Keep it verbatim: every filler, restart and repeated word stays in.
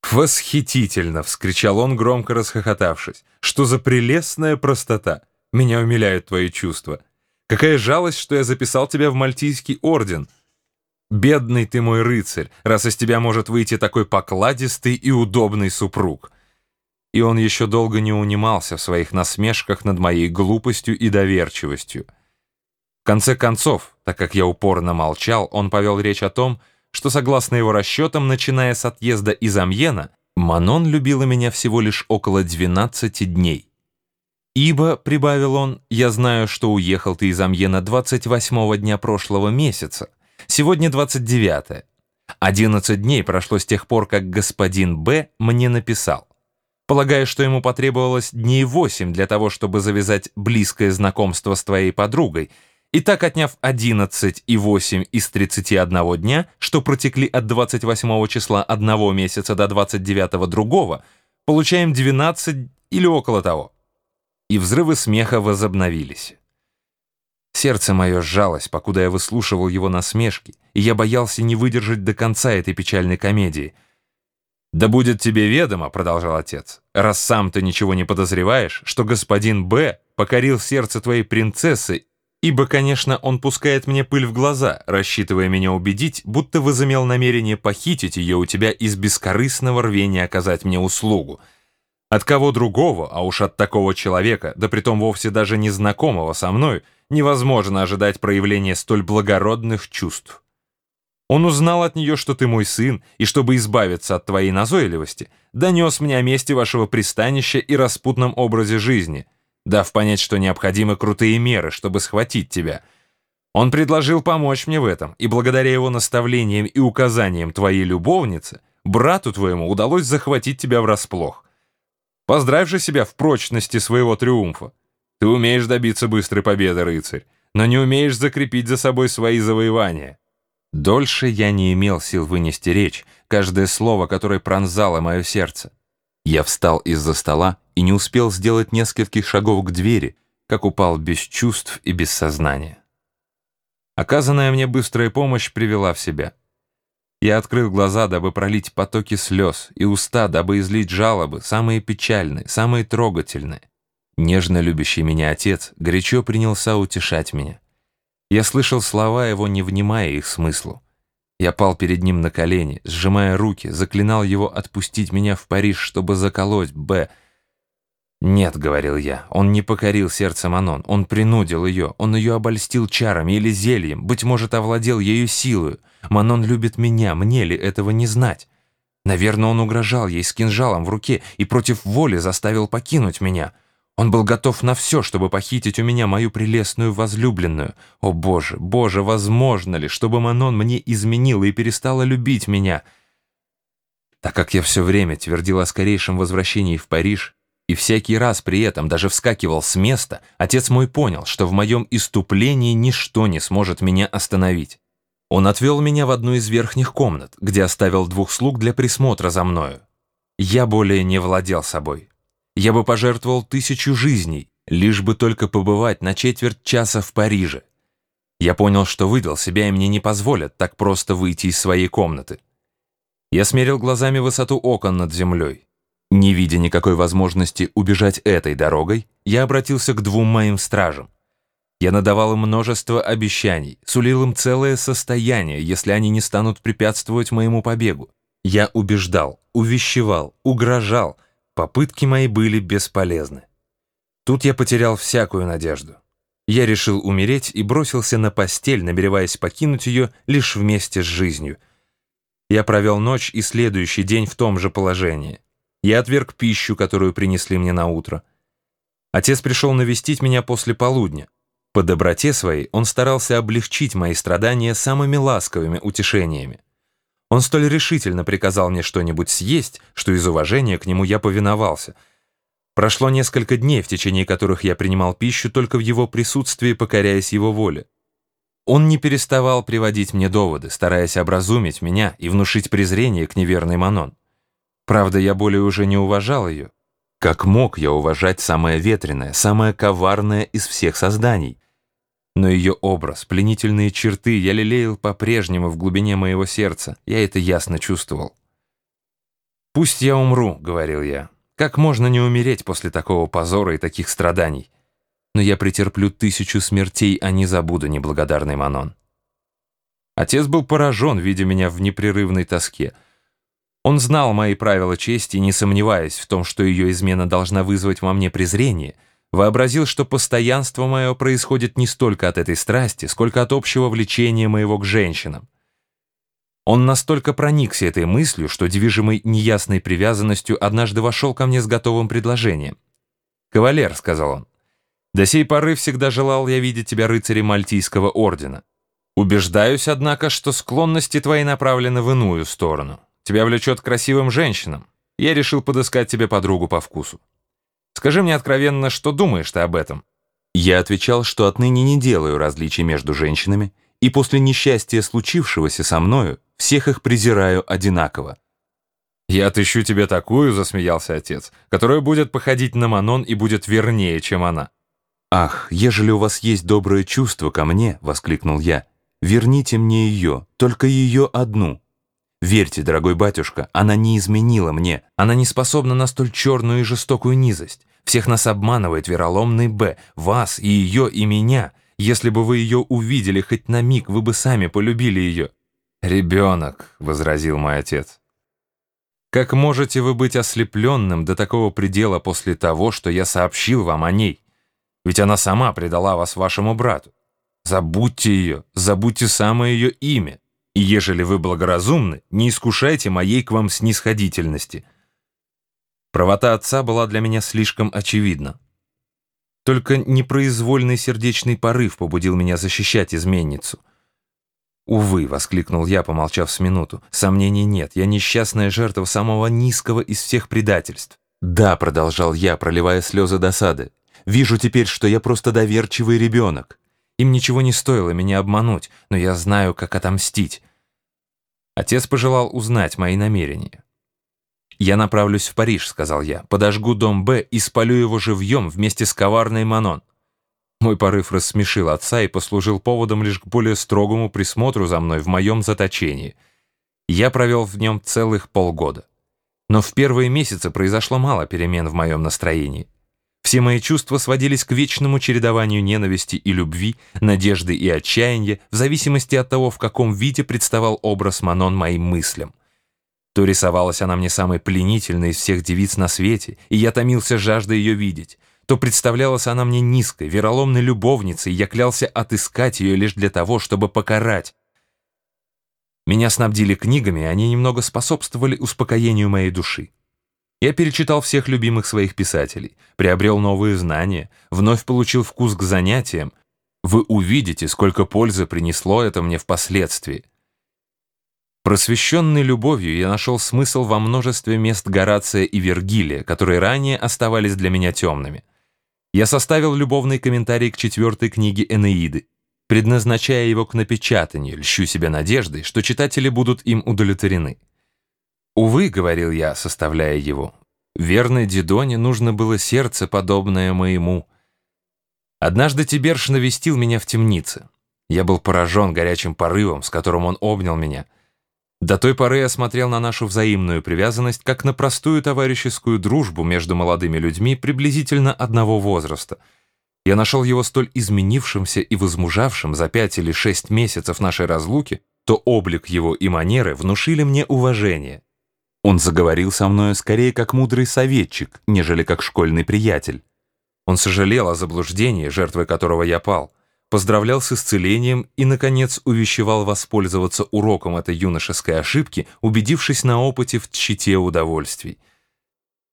«Восхитительно!» — вскричал он, громко расхохотавшись. «Что за прелестная простота! Меня умиляют твои чувства. Какая жалость, что я записал тебя в Мальтийский орден! Бедный ты мой рыцарь, раз из тебя может выйти такой покладистый и удобный супруг!» И он еще долго не унимался в своих насмешках над моей глупостью и доверчивостью. В конце концов, так как я упорно молчал, он повел речь о том, что, согласно его расчетам, начиная с отъезда из Амьена, Манон любила меня всего лишь около двенадцати дней. «Ибо, — прибавил он, — я знаю, что уехал ты из Амьена двадцать восьмого дня прошлого месяца, сегодня двадцать девятое. Одиннадцать дней прошло с тех пор, как господин Б. мне написал. Полагаю, что ему потребовалось дней восемь для того, чтобы завязать близкое знакомство с твоей подругой, и так, отняв одиннадцать и восемь из тридцати одного дня, что протекли от двадцать восьмого числа одного месяца до двадцать девятого другого, получаем двенадцать или около того». И взрывы смеха возобновились. Сердце мое сжалось, покуда я выслушивал его насмешки, и я боялся не выдержать до конца этой печальной комедии. «Да будет тебе ведомо, — продолжал отец, — раз сам ты ничего не подозреваешь, что господин Б. покорил сердце твоей принцессы, ибо, конечно, он пускает мне пыль в глаза, рассчитывая меня убедить, будто возымел намерение похитить ее у тебя из бескорыстного рвения оказать мне услугу. От кого другого, а уж от такого человека, да притом вовсе даже незнакомого со мной, невозможно ожидать проявления столь благородных чувств. Он узнал от нее, что ты мой сын, и, чтобы избавиться от твоей назойливости, донес мне о месте вашего пристанища и распутном образе жизни, дав понять, что необходимы крутые меры, чтобы схватить тебя. Он предложил помочь мне в этом, и благодаря его наставлениям и указаниям твоей любовницы, брату твоему удалось захватить тебя врасплох. Поздравь же себя в прочности своего триумфа. Ты умеешь добиться быстрой победы, рыцарь, но не умеешь закрепить за собой свои завоевания». Дольше я не имел сил вынести речь, каждое слово которое пронзало мое сердце. Я встал из-за стола и не успел сделать нескольких шагов к двери, как упал без чувств и без сознания. Оказанная мне быстрая помощь привела в себя. Я открыл глаза, дабы пролить потоки слез, и уста, дабы излить жалобы, самые печальные, самые трогательные. Нежно любящий меня отец горячо принялся утешать меня. Я слышал слова его, не внимая их смыслу. Я пал перед ним на колени, сжимая руки, заклинал его отпустить меня в Париж, чтобы заколоть Б. «Нет, — говорил я, — он не покорил сердце Манон, он принудил ее, он ее обольстил чарами или зельем, быть может, овладел ею силою. Манон любит меня, мне ли этого не знать? Наверное, он угрожал ей с кинжалом в руке и против воли заставил покинуть меня. Он был готов на все, чтобы похитить у меня мою прелестную возлюбленную. О, Боже, Боже, возможно ли, чтобы Манон мне изменила и перестала любить меня?» Так как я все время твердил о скорейшем возвращении в Париж, и всякий раз при этом даже вскакивал с места, отец мой понял, что в моем исступлении ничто не сможет меня остановить. Он отвел меня в одну из верхних комнат, где оставил двух слуг для присмотра за мною. Я более не владел собой. Я бы пожертвовал тысячу жизней, лишь бы только побывать на четверть часа в Париже. Я понял, что выдал себя, и мне не позволят так просто выйти из своей комнаты. Я смерил глазами высоту окон над землей. Не видя никакой возможности убежать этой дорогой, я обратился к двум моим стражам. Я надавал им множество обещаний, сулил им целое состояние, если они не станут препятствовать моему побегу. Я убеждал, увещевал, угрожал. Попытки мои были бесполезны. Тут я потерял всякую надежду. Я решил умереть и бросился на постель, намереваясь покинуть ее лишь вместе с жизнью. Я провел ночь и следующий день в том же положении. Я отверг пищу, которую принесли мне на утро. Отец пришел навестить меня после полудня. По доброте своей он старался облегчить мои страдания самыми ласковыми утешениями. Он столь решительно приказал мне что-нибудь съесть, что из уважения к нему я повиновался. Прошло несколько дней, в течение которых я принимал пищу только в его присутствии, покоряясь его воле. Он не переставал приводить мне доводы, стараясь образумить меня и внушить презрение к неверной Манон. Правда, я более уже не уважал ее. Как мог я уважать самое ветреное, самое коварное из всех созданий? Но ее образ, пленительные черты я лелеял по-прежнему в глубине моего сердца, я это ясно чувствовал. «Пусть я умру», — говорил я. «Как можно не умереть после такого позора и таких страданий? Но я претерплю тысячу смертей, а не забуду неблагодарный Манон». Отец был поражен, видя меня в непрерывной тоске. Он знал мои правила чести, не сомневаясь в том, что ее измена должна вызвать во мне презрение, вообразил, что постоянство мое происходит не столько от этой страсти, сколько от общего влечения моего к женщинам. Он настолько проникся этой мыслью, что, движимый неясной привязанностью, однажды вошел ко мне с готовым предложением. «Кавалер», — сказал он, — «до сей поры всегда желал я видеть тебя рыцарем Мальтийского ордена. Убеждаюсь, однако, что склонности твои направлены в иную сторону. Тебя влечет к красивым женщинам. Я решил подыскать тебе подругу по вкусу. Скажи мне откровенно, что думаешь ты об этом?» Я отвечал, что отныне не делаю различий между женщинами, и после несчастья, случившегося со мною, всех их презираю одинаково. «Я отыщу тебе такую», — засмеялся отец, «которая будет походить на Манон и будет вернее, чем она». «Ах, ежели у вас есть доброе чувство ко мне», — воскликнул я, — «верните мне ее, только ее одну. Верьте, дорогой батюшка, она не изменила мне, она не способна на столь черную и жестокую низость. Всех нас обманывает вероломный Б, вас и ее, и меня. Если бы вы ее увидели хоть на миг, вы бы сами полюбили ее». «Ребенок», — возразил мой отец. «Как можете вы быть ослепленным до такого предела после того, что я сообщил вам о ней? Ведь она сама предала вас вашему брату. Забудьте ее, забудьте самое ее имя. И ежели вы благоразумны, не искушайте моей к вам снисходительности». Правота отца была для меня слишком очевидна. Только непроизвольный сердечный порыв побудил меня защищать изменницу. «Увы», — воскликнул я, помолчав с минуту, — «сомнений нет, я несчастная жертва самого низкого из всех предательств». «Да», — продолжал я, проливая слезы досады, — «вижу теперь, что я просто доверчивый ребенок. Им ничего не стоило меня обмануть, но я знаю, как отомстить». Отец пожелал узнать мои намерения. «Я направлюсь в Париж», — сказал я, — «подожгу дом Б и спалю его живьем вместе с коварной Манон». Мой порыв рассмешил отца и послужил поводом лишь к более строгому присмотру за мной в моем заточении. Я провел в нем целых полгода. Но в первые месяцы произошло мало перемен в моем настроении. Все мои чувства сводились к вечному чередованию ненависти и любви, надежды и отчаяния, в зависимости от того, в каком виде представал образ Манон моим мыслям. То рисовалась она мне самой пленительной из всех девиц на свете, и я томился жаждой ее видеть, то представлялась она мне низкой, вероломной любовницей, и я клялся отыскать ее лишь для того, чтобы покарать. Меня снабдили книгами, и они немного способствовали успокоению моей души. Я перечитал всех любимых своих писателей, приобрел новые знания, вновь получил вкус к занятиям. Вы увидите, сколько пользы принесло это мне впоследствии. Просвещенный любовью, я нашел смысл во множестве мест Горация и Вергилия, которые ранее оставались для меня темными. Я составил любовный комментарий к четвертой книге Энеиды, предназначая его к напечатанию, льщу себя надеждой, что читатели будут им удовлетворены. «Увы», — говорил я, составляя его, — «верной Дидоне нужно было сердце, подобное моему». Однажды Тиберш навестил меня в темнице. Я был поражен горячим порывом, с которым он обнял меня. До той поры я смотрел на нашу взаимную привязанность как на простую товарищескую дружбу между молодыми людьми приблизительно одного возраста. Я нашел его столь изменившимся и возмужавшим за пять или шесть месяцев нашей разлуки, то облик его и манеры внушили мне уважение. Он заговорил со мною скорее как мудрый советчик, нежели как школьный приятель. Он сожалел о заблуждении, жертвой которого я пал, поздравлял с исцелением и, наконец, увещевал воспользоваться уроком этой юношеской ошибки, убедившись на опыте в тщете удовольствий.